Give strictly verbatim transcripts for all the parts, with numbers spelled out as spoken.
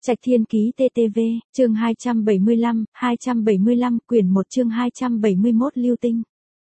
Trạch Thiên Ký tê tê vê, chương hai trăm bảy mươi lăm, hai trăm bảy mươi lăm, quyển một chương hai trăm bảy mươi mốt Lưu Tinh.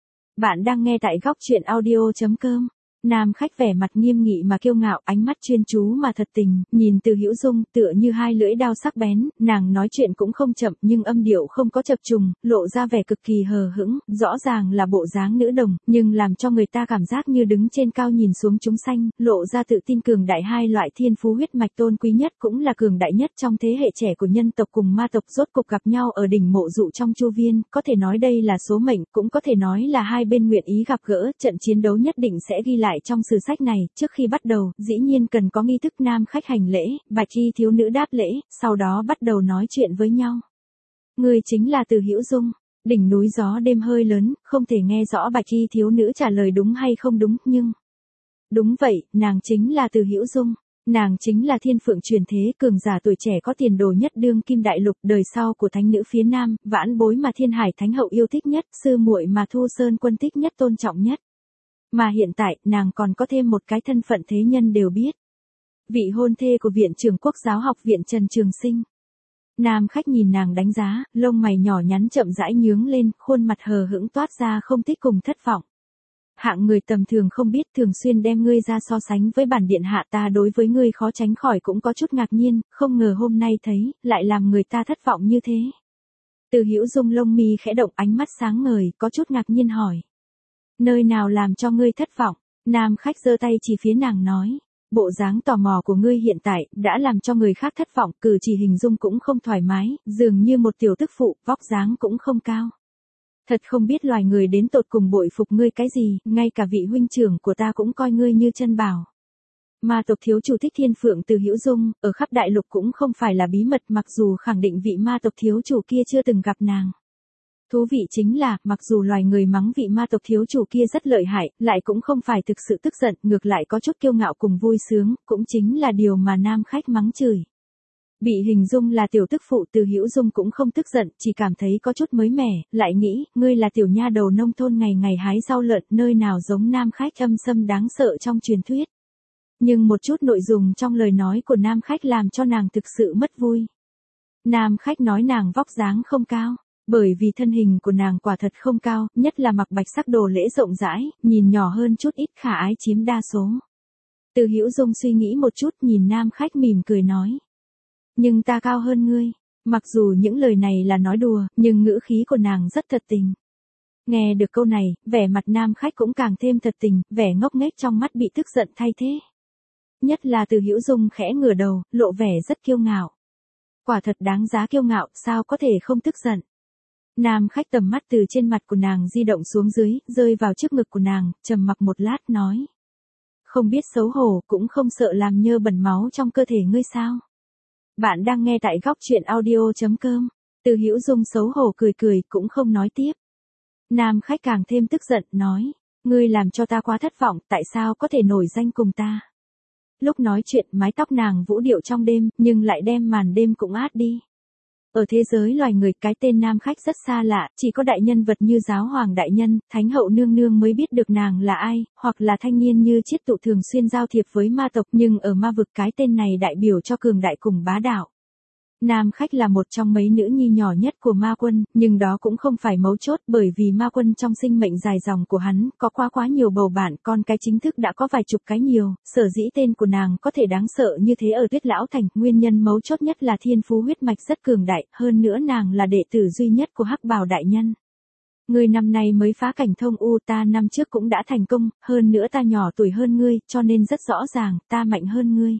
Bạn đang nghe tại góc truyện audio chấm com. Nam khách vẻ mặt nghiêm nghị mà kiêu ngạo, ánh mắt chuyên chú mà thật tình, nhìn Từ Hữu Dung tựa như hai lưỡi đao sắc bén, nàng nói chuyện cũng không chậm nhưng âm điệu không có chập trùng, lộ ra vẻ cực kỳ hờ hững, rõ ràng là bộ dáng nữ đồng, nhưng làm cho người ta cảm giác như đứng trên cao nhìn xuống chúng sanh, lộ ra tự tin cường đại. Hai loại thiên phú huyết mạch tôn quý nhất cũng là cường đại nhất trong thế hệ trẻ của nhân tộc cùng ma tộc rốt cục gặp nhau ở đỉnh mộ dụ trong chu viên, có thể nói đây là số mệnh, cũng có thể nói là hai bên nguyện ý gặp gỡ, trận chiến đấu nhất định sẽ ghi lại trong sử sách này. Trước khi bắt đầu, dĩ nhiên cần có nghi thức nam khách hành lễ, bạch y thiếu nữ đáp lễ, sau đó bắt đầu nói chuyện với nhau. Người chính là Từ Hữu Dung. Đỉnh núi gió đêm hơi lớn, không thể nghe rõ bạch y thiếu nữ trả lời đúng hay không đúng, nhưng... Đúng vậy, nàng chính là Từ Hữu Dung. Nàng chính là thiên phượng truyền thế, cường giả tuổi trẻ có tiền đồ nhất đương kim đại lục, đời sau của thánh nữ phía nam, vãn bối mà Thiên Hải Thánh hậu yêu thích nhất, sư muội mà Thu Sơn quân thích nhất, tôn trọng nhất. Mà hiện tại, nàng còn có thêm một cái thân phận thế nhân đều biết. Vị hôn thê của Viện trưởng Quốc giáo học viện Trần Trường Sinh. Nam khách nhìn nàng đánh giá, lông mày nhỏ nhắn chậm rãi nhướng lên, khuôn mặt hờ hững toát ra không thích cùng thất vọng. Hạng người tầm thường không biết, thường xuyên đem ngươi ra so sánh với bản điện hạ, ta đối với ngươi khó tránh khỏi cũng có chút ngạc nhiên, không ngờ hôm nay thấy, lại làm người ta thất vọng như thế. Từ Hữu Dung lông mi khẽ động, ánh mắt sáng ngời, có chút ngạc nhiên hỏi. Nơi nào làm cho ngươi thất vọng? Nam khách giơ tay chỉ phía nàng nói. Bộ dáng tò mò của ngươi hiện tại, đã làm cho người khác thất vọng, cử chỉ hình dung cũng không thoải mái, dường như một tiểu tức phụ, vóc dáng cũng không cao. Thật không biết loài người đến tột cùng bội phục ngươi cái gì, ngay cả vị huynh trưởng của ta cũng coi ngươi như chân bảo. Ma tộc thiếu chủ thích thiên phượng Từ Hữu Dung, ở khắp đại lục cũng không phải là bí mật, mặc dù khẳng định vị ma tộc thiếu chủ kia chưa từng gặp nàng. Thú vị chính là, mặc dù loài người mắng vị ma tộc thiếu chủ kia rất lợi hại, lại cũng không phải thực sự tức giận, ngược lại có chút kiêu ngạo cùng vui sướng, cũng chính là điều mà nam khách mắng chửi. Bị hình dung là tiểu tức phụ, Từ Hữu Dung cũng không tức giận, chỉ cảm thấy có chút mới mẻ, lại nghĩ, ngươi là tiểu nha đầu nông thôn ngày ngày hái rau lợn, nơi nào giống nam khách âm xâm đáng sợ trong truyền thuyết. Nhưng một chút nội dung trong lời nói của nam khách làm cho nàng thực sự mất vui. Nam khách nói nàng vóc dáng không cao. Bởi vì thân hình của nàng quả thật không cao, nhất là mặc bạch sắc đồ lễ rộng rãi, nhìn nhỏ hơn chút ít, khả ái chiếm đa số. Từ Hữu Dung suy nghĩ một chút, nhìn nam khách mỉm cười nói. Nhưng ta cao hơn ngươi. Mặc dù những lời này là nói đùa, nhưng ngữ khí của nàng rất thật tình. Nghe được câu này, vẻ mặt nam khách cũng càng thêm thật tình, vẻ ngốc nghếch trong mắt bị tức giận thay thế. Nhất là Từ Hữu Dung khẽ ngửa đầu, lộ vẻ rất kiêu ngạo. Quả thật đáng giá kiêu ngạo, sao có thể không tức giận. Nam khách tầm mắt từ trên mặt của nàng di động xuống dưới, rơi vào trước ngực của nàng, trầm mặc một lát nói. Không biết xấu hổ, cũng không sợ làm nhơ bẩn máu trong cơ thể ngươi sao? Bạn đang nghe tại góc truyện audio chấm com. Từ Hữu Dung xấu hổ cười cười, cũng không nói tiếp. Nam khách càng thêm tức giận, nói. Ngươi làm cho ta quá thất vọng, tại sao có thể nổi danh cùng ta? Lúc nói chuyện, mái tóc nàng vũ điệu trong đêm, nhưng lại đem màn đêm cũng át đi. Ở thế giới loài người, cái tên nam khách rất xa lạ, chỉ có đại nhân vật như giáo hoàng đại nhân, thánh hậu nương nương mới biết được nàng là ai, hoặc là thanh niên như Chiết Tụ thường xuyên giao thiệp với ma tộc, nhưng ở ma vực cái tên này đại biểu cho cường đại cùng bá đạo. Nam khách là một trong mấy nữ nhi nhỏ nhất của ma quân, nhưng đó cũng không phải mấu chốt, bởi vì ma quân trong sinh mệnh dài dòng của hắn, có quá quá nhiều bầu bạn, con cái chính thức đã có vài chục cái nhiều, sở dĩ tên của nàng có thể đáng sợ như thế ở Tuyết Lão Thành, nguyên nhân mấu chốt nhất là thiên phú huyết mạch rất cường đại, hơn nữa nàng là đệ tử duy nhất của Hắc Bào đại nhân. Ngươi năm nay mới phá cảnh thông u, ta năm trước cũng đã thành công, hơn nữa ta nhỏ tuổi hơn ngươi, cho nên rất rõ ràng, ta mạnh hơn ngươi.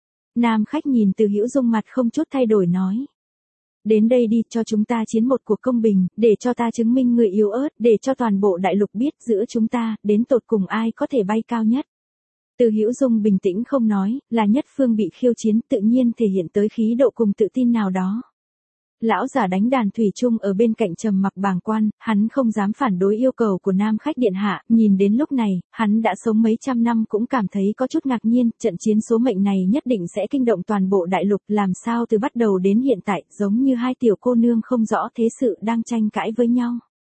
Nam khách nhìn Từ Hữu Dung mặt không chút thay đổi nói. Đến đây đi, cho chúng ta chiến một cuộc công bình, để cho ta chứng minh người yếu ớt, để cho toàn bộ đại lục biết giữa chúng ta, đến tột cùng ai có thể bay cao nhất. Từ Hữu Dung bình tĩnh không nói, là nhất phương bị khiêu chiến, tự nhiên thể hiện tới khí độ cùng tự tin nào đó. Lão giả đánh đàn thủy chung ở bên cạnh trầm mặc bàng quan, hắn không dám phản đối yêu cầu của nam khách điện hạ, nhìn đến lúc này, hắn đã sống mấy trăm năm cũng cảm thấy có chút ngạc nhiên, trận chiến số mệnh này nhất định sẽ kinh động toàn bộ đại lục, làm sao từ bắt đầu đến hiện tại, giống như hai tiểu cô nương không rõ thế sự đang tranh cãi với nhau.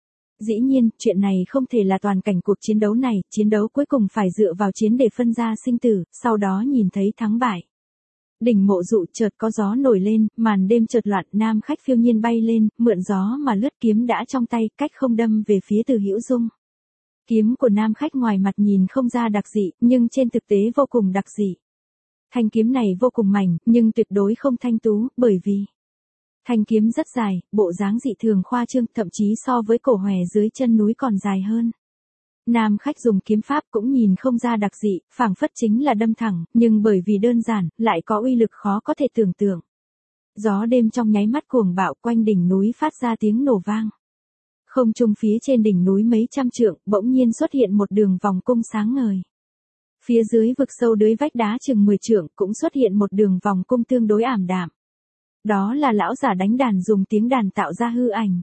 Dĩ nhiên, chuyện này không thể là toàn cảnh cuộc chiến đấu này, chiến đấu cuối cùng phải dựa vào chiến để phân ra sinh tử, sau đó nhìn thấy thắng bại. Đỉnh mộ dụ chợt có gió nổi lên, màn đêm chợt loạn, nam khách phiêu nhiên bay lên, mượn gió mà lướt, kiếm đã trong tay, cách không đâm về phía Từ Hữu Dung. Kiếm của nam khách ngoài mặt nhìn không ra đặc dị, nhưng trên thực tế vô cùng đặc dị. Thanh kiếm này vô cùng mảnh, nhưng tuyệt đối không thanh tú, bởi vì thanh kiếm rất dài, bộ dáng dị thường khoa trương, thậm chí so với cổ hòe dưới chân núi còn dài hơn. Nam khách dùng kiếm pháp cũng nhìn không ra đặc dị, phảng phất chính là đâm thẳng, nhưng bởi vì đơn giản, lại có uy lực khó có thể tưởng tượng. Gió đêm trong nháy mắt cuồng bạo, quanh đỉnh núi phát ra tiếng nổ vang. Không trung phía trên đỉnh núi mấy trăm trượng, bỗng nhiên xuất hiện một đường vòng cung sáng ngời. Phía dưới vực sâu dưới vách đá chừng mười trượng cũng xuất hiện một đường vòng cung tương đối ảm đạm. Đó là lão giả đánh đàn dùng tiếng đàn tạo ra hư ảnh.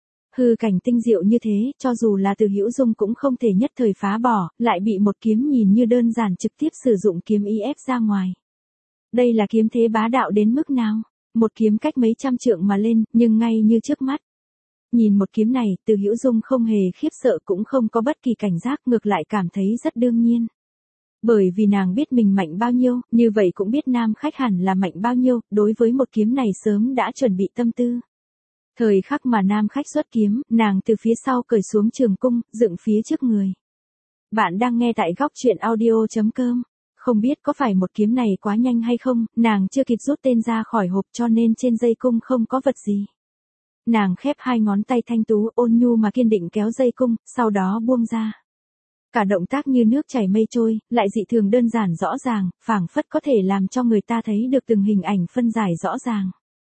Hư cảnh tinh diệu như thế, cho dù là Từ Hữu Dung cũng không thể nhất thời phá bỏ, lại bị một kiếm nhìn như đơn giản trực tiếp sử dụng kiếm ý ép ra ngoài. Đây là kiếm thế bá đạo đến mức nào? Một kiếm cách mấy trăm trượng mà lên, nhưng ngay như trước mắt. Nhìn một kiếm này, Từ Hữu Dung không hề khiếp sợ cũng không có bất kỳ cảnh giác, ngược lại cảm thấy rất đương nhiên. Bởi vì nàng biết mình mạnh bao nhiêu, như vậy cũng biết nam khách hẳn là mạnh bao nhiêu, đối với một kiếm này sớm đã chuẩn bị tâm tư. Thời khắc mà nam khách xuất kiếm, nàng từ phía sau cởi xuống trường cung, dựng phía trước người. Bạn đang nghe tại góc truyện audio chấm com. Không biết có phải một kiếm này quá nhanh hay không, nàng chưa kịp rút tên ra khỏi hộp cho nên trên dây cung không có vật gì. Nàng khép hai ngón tay thanh tú ôn nhu mà kiên định kéo dây cung, sau đó buông ra. Cả động tác như nước chảy mây trôi, lại dị thường đơn giản rõ ràng, phảng phất có thể làm cho người ta thấy được từng hình ảnh phân giải rõ ràng.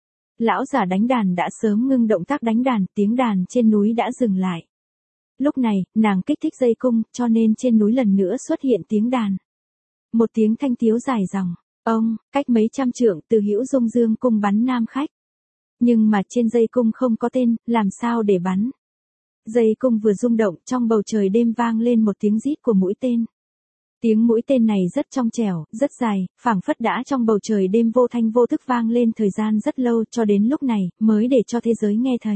Lão giả đánh đàn đã sớm ngưng động tác đánh đàn, tiếng đàn trên núi đã dừng lại. Lúc này, nàng kích thích dây cung, cho nên trên núi lần nữa xuất hiện tiếng đàn. Một tiếng thanh tiếu dài dòng, ông, cách mấy trăm trượng, Từ Hữu Dung dương cung bắn nam khách. Nhưng mà trên dây cung không có tên, làm sao để bắn? Dây cung vừa rung động, trong bầu trời đêm vang lên một tiếng rít của mũi tên. Tiếng mũi tên này rất trong trẻo, rất dài, phảng phất đã trong bầu trời đêm vô thanh vô thức vang lên thời gian rất lâu, cho đến lúc này, mới để cho thế giới nghe thấy.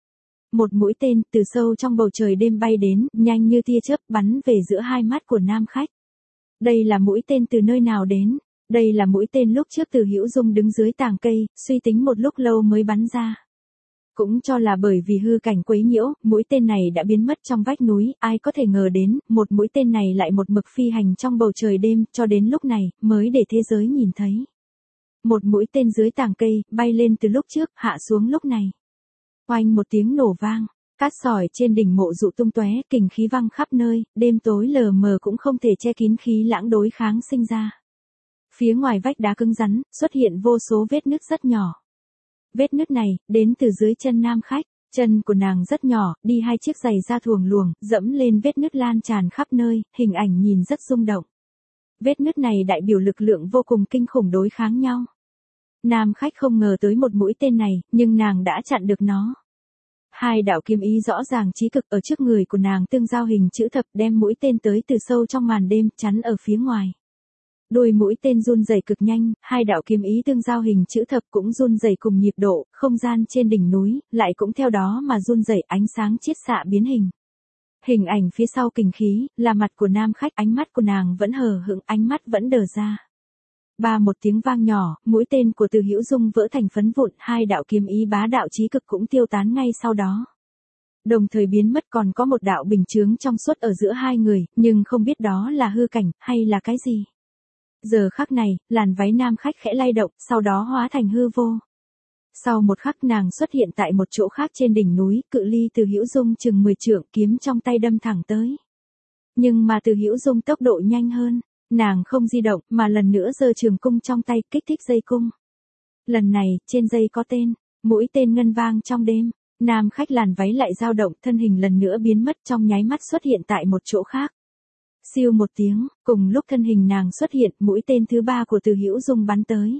Một mũi tên, từ sâu trong bầu trời đêm bay đến, nhanh như tia chớp, bắn về giữa hai mắt của nam khách. Đây là mũi tên từ nơi nào đến? Đây là mũi tên lúc trước Từ Hữu Dung đứng dưới tàng cây, suy tính một lúc lâu mới bắn ra. Cũng cho là bởi vì hư cảnh quấy nhiễu, mũi tên này đã biến mất trong vách núi, ai có thể ngờ đến, một mũi tên này lại một mực phi hành trong bầu trời đêm, cho đến lúc này, mới để thế giới nhìn thấy. Một mũi tên dưới tàng cây, bay lên từ lúc trước, hạ xuống lúc này. Oanh một tiếng nổ vang, cát sỏi trên đỉnh mộ dụ tung tóe, kình khí văng khắp nơi, đêm tối lờ mờ cũng không thể che kín khí lãng đối kháng sinh ra. Phía ngoài vách đá cứng rắn, xuất hiện vô số vết nứt rất nhỏ. Vết nứt này, đến từ dưới chân nam khách, chân của nàng rất nhỏ, đi hai chiếc giày da thuồng luồng, dẫm lên vết nứt lan tràn khắp nơi, hình ảnh nhìn rất rung động. Vết nứt này đại biểu lực lượng vô cùng kinh khủng đối kháng nhau. Nam khách không ngờ tới một mũi tên này, nhưng nàng đã chặn được nó. Hai đạo kiếm ý rõ ràng chí cực ở trước người của nàng tương giao hình chữ thập đem mũi tên tới từ sâu trong màn đêm, chắn ở phía ngoài. Đôi mũi tên run rẩy cực nhanh, hai đạo kiếm ý tương giao hình chữ thập cũng run rẩy cùng nhịp độ, không gian trên đỉnh núi, lại cũng theo đó mà run rẩy, ánh sáng chiết xạ biến hình. Hình ảnh phía sau kình khí, là mặt của nam khách, ánh mắt của nàng vẫn hờ hững, ánh mắt vẫn đờ ra. Ba một tiếng vang nhỏ, mũi tên của Từ Hữu Dung vỡ thành phấn vụn, hai đạo kiếm ý bá đạo chí cực cũng tiêu tán ngay sau đó. Đồng thời biến mất còn có một đạo bình chướng trong suốt ở giữa hai người, nhưng không biết đó là hư cảnh, hay là cái gì. Giờ khắc này, làn váy nam khách khẽ lay động, sau đó hóa thành hư vô. Sau một khắc nàng xuất hiện tại một chỗ khác trên đỉnh núi, cự ly Từ Hữu Dung chừng mười trượng, kiếm trong tay đâm thẳng tới. Nhưng mà Từ Hữu Dung tốc độ nhanh hơn, nàng không di động, mà lần nữa giơ trường cung trong tay, kích thích dây cung. Lần này, trên dây có tên, mũi tên ngân vang trong đêm, nam khách làn váy lại dao động, thân hình lần nữa biến mất trong nháy mắt xuất hiện tại một chỗ khác. Siêu một tiếng, cùng lúc thân hình nàng xuất hiện, mũi tên thứ ba của Từ Hữu Dung bắn tới.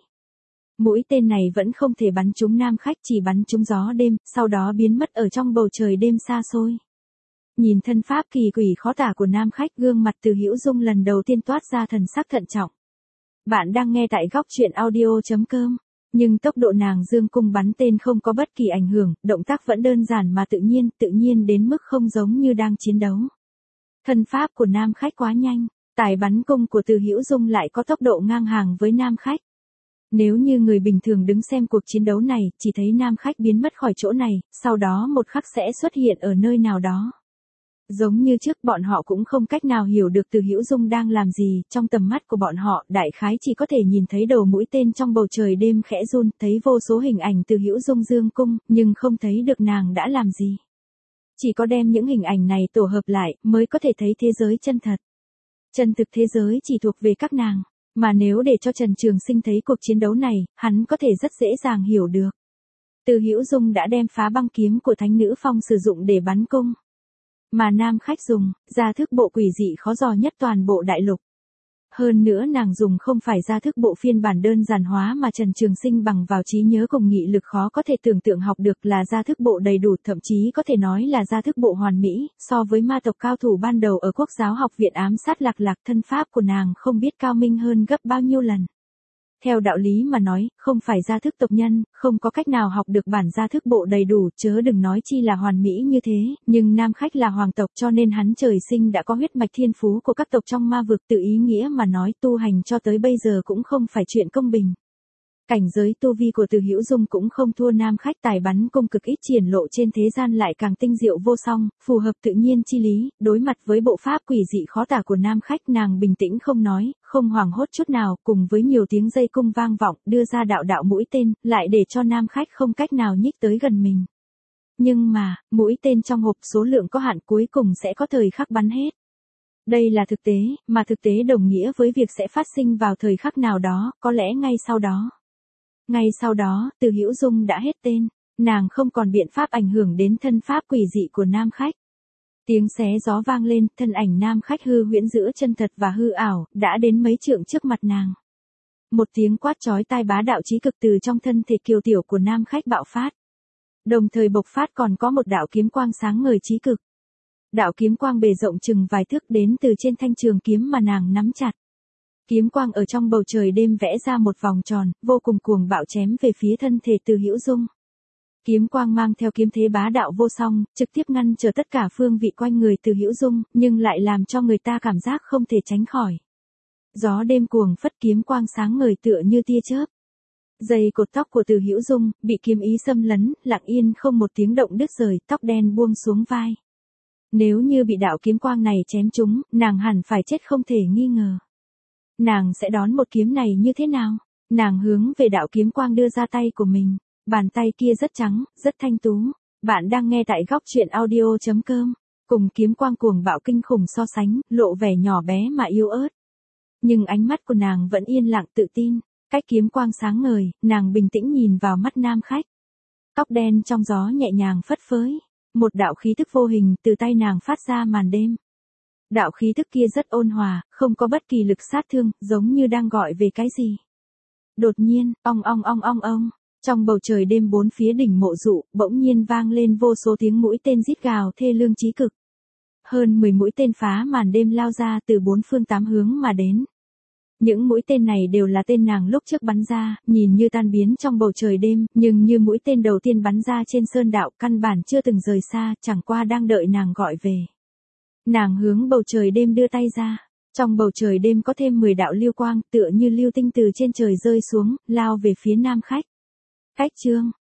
Mũi tên này vẫn không thể bắn trúng nam khách, chỉ bắn trúng gió đêm, sau đó biến mất ở trong bầu trời đêm xa xôi. Nhìn thân pháp kỳ quỷ khó tả của nam khách, gương mặt Từ Hữu Dung lần đầu tiên toát ra thần sắc thận trọng. Bạn đang nghe tại góc truyện audio chấm com. Nhưng tốc độ nàng dương cung bắn tên không có bất kỳ ảnh hưởng, động tác vẫn đơn giản mà tự nhiên, tự nhiên đến mức không giống như đang chiến đấu. Thân pháp của nam khách quá nhanh, tài bắn cung của Từ Hữu Dung lại có tốc độ ngang hàng với nam khách. Nếu như người bình thường đứng xem cuộc chiến đấu này, chỉ thấy nam khách biến mất khỏi chỗ này, sau đó một khắc sẽ xuất hiện ở nơi nào đó. Giống như trước bọn họ cũng không cách nào hiểu được Từ Hữu Dung đang làm gì, trong tầm mắt của bọn họ đại khái chỉ có thể nhìn thấy đầu mũi tên trong bầu trời đêm khẽ run, thấy vô số hình ảnh Từ Hữu Dung dương cung, nhưng không thấy được nàng đã làm gì. Chỉ có đem những hình ảnh này tổ hợp lại mới có thể thấy thế giới chân thật. Chân thực thế giới chỉ thuộc về các nàng, mà nếu để cho Trần Trường Sinh thấy cuộc chiến đấu này, hắn có thể rất dễ dàng hiểu được. Từ Hữu Dung đã đem phá băng kiếm của Thánh Nữ Phong sử dụng để bắn cung. Mà nam khách dùng, gia thức bộ quỷ dị khó dò nhất toàn bộ đại lục. Hơn nữa nàng dùng không phải gia thức bộ phiên bản đơn giản hóa mà Trần Trường Sinh bằng vào trí nhớ cùng nghị lực khó có thể tưởng tượng học được là gia thức bộ đầy đủ, thậm chí có thể nói là gia thức bộ hoàn mỹ, so với ma tộc cao thủ ban đầu ở Quốc giáo học viện ám sát Lạc Lạc, thân pháp của nàng không biết cao minh hơn gấp bao nhiêu lần. Theo đạo lý mà nói, không phải gia thức tộc nhân, không có cách nào học được bản gia thức bộ đầy đủ, chớ đừng nói chi là hoàn mỹ như thế, nhưng nam khách là hoàng tộc cho nên hắn trời sinh đã có huyết mạch thiên phú của các tộc trong ma vực, tự ý nghĩa mà nói tu hành cho tới bây giờ cũng không phải chuyện công bình. Cảnh giới tu vi của Từ Hữu Dung cũng không thua nam khách, tài bắn cung cực ít triển lộ trên thế gian lại càng tinh diệu vô song, phù hợp tự nhiên chi lý, đối mặt với bộ pháp quỷ dị khó tả của nam khách nàng bình tĩnh không nói, không hoảng hốt chút nào, cùng với nhiều tiếng dây cung vang vọng, đưa ra đạo đạo mũi tên, lại để cho nam khách không cách nào nhích tới gần mình. Nhưng mà, mũi tên trong hộp số lượng có hạn, cuối cùng sẽ có thời khắc bắn hết. Đây là thực tế, mà thực tế đồng nghĩa với việc sẽ phát sinh vào thời khắc nào đó, có lẽ ngay sau đó. Ngay sau đó, Từ Hữu Dung đã hết tên, nàng không còn biện pháp ảnh hưởng đến thân pháp quỷ dị của nam khách. Tiếng xé gió vang lên, thân ảnh nam khách hư huyễn giữa chân thật và hư ảo, đã đến mấy trượng trước mặt nàng. Một tiếng quát chói tai bá đạo chí cực từ trong thân thể kiều tiểu của nam khách bạo phát. Đồng thời bộc phát còn có một đạo kiếm quang sáng ngời chí cực. Đạo kiếm quang bề rộng chừng vài thước đến từ trên thanh trường kiếm mà nàng nắm chặt. Kiếm quang ở trong bầu trời đêm vẽ ra một vòng tròn, vô cùng cuồng bạo chém về phía thân thể Từ Hữu Dung. Kiếm quang mang theo kiếm thế bá đạo vô song, trực tiếp ngăn trở tất cả phương vị quanh người Từ Hữu Dung, nhưng lại làm cho người ta cảm giác không thể tránh khỏi. Gió đêm cuồng phất, kiếm quang sáng ngời tựa như tia chớp. Dây cột tóc của Từ Hữu Dung bị kiếm ý xâm lấn, lặng yên không một tiếng động đứt rời, tóc đen buông xuống vai. Nếu như bị đạo kiếm quang này chém trúng, nàng hẳn phải chết không thể nghi ngờ. Nàng sẽ đón một kiếm này như thế nào? Nàng hướng về đạo kiếm quang đưa ra tay của mình. Bàn tay kia rất trắng, rất thanh tú. Bạn đang nghe tại góc truyện audio chấm com. Cùng kiếm quang cuồng bạo kinh khủng so sánh, lộ vẻ nhỏ bé mà yếu ớt. Nhưng ánh mắt của nàng vẫn yên lặng tự tin. Cách kiếm quang sáng ngời, nàng bình tĩnh nhìn vào mắt nam khách. Tóc đen trong gió nhẹ nhàng phất phới. Một đạo khí thức vô hình từ tay nàng phát ra màn đêm. Đạo khí thức kia rất ôn hòa, không có bất kỳ lực sát thương, giống như đang gọi về cái gì. Đột nhiên, ong ong ong ong ong, trong bầu trời đêm bốn phía đỉnh mộ dụ, bỗng nhiên vang lên vô số tiếng mũi tên rít gào thê lương chí cực. Hơn mười mũi tên phá màn đêm lao ra từ bốn phương tám hướng mà đến. Những mũi tên này đều là tên nàng lúc trước bắn ra, nhìn như tan biến trong bầu trời đêm, nhưng như mũi tên đầu tiên bắn ra trên sơn đạo, căn bản chưa từng rời xa, chẳng qua đang đợi nàng gọi về. Nàng hướng bầu trời đêm đưa tay ra, trong bầu trời đêm có thêm mười đạo lưu quang, tựa như lưu tinh từ trên trời rơi xuống, lao về phía nam khách. Cách chương,